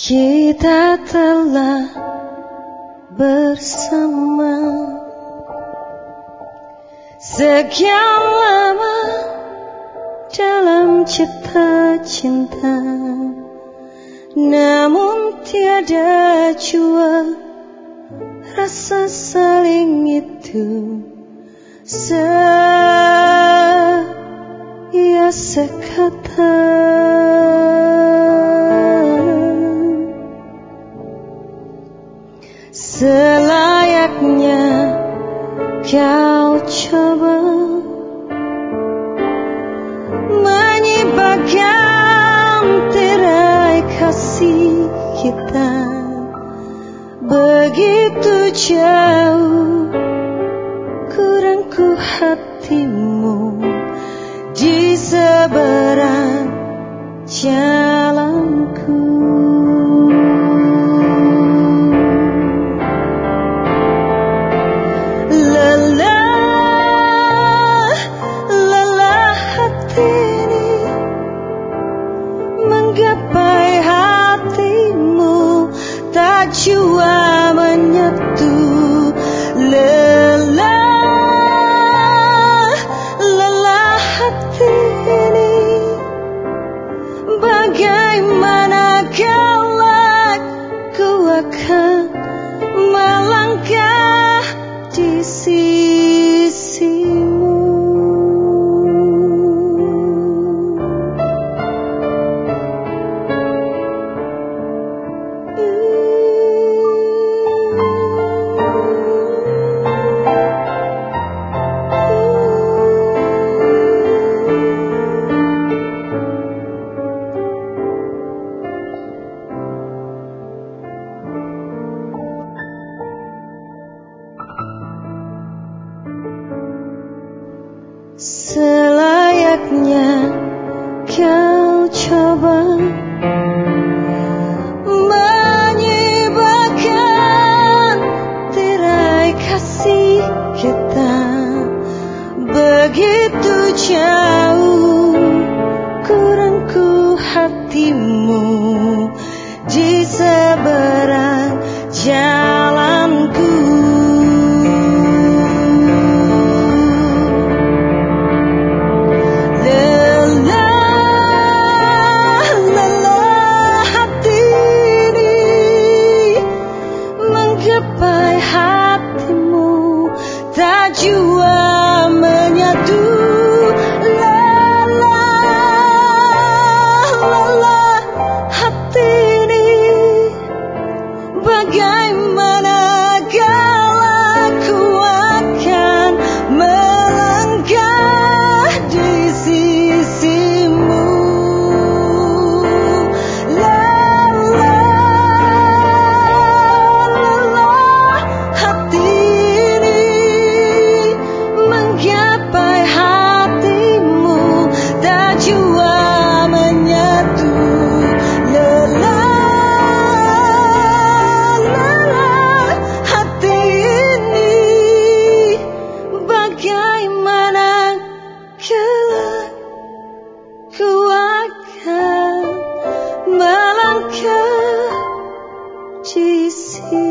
Kita telah bersama sekian lama dalam cita cinta, namun tiada jua rasa saling itu sebiasa kata. Selayaknya kau coba menyibakkan tirai kasih kita, begitu jauh kurangku hatimu di seberang jalanku. Menggapai hatimu tak jua menyatu. Lelah hati ini, bagaimana kelak ku akan melangkah di sisimu. Selayaknya kau coba menyibakkan tirai kasih kita, begitu jauh kurangku hatimu di seberang jalanku. Menggapai hatimu tak jua menyatu. Lelah hati ini, bagaimana kalau ku akan melangkah di sisimu. Menggapai hatimu tak jua menyatu. Lelah hati ini, bagaimana kelak ku akan melangkah di sini.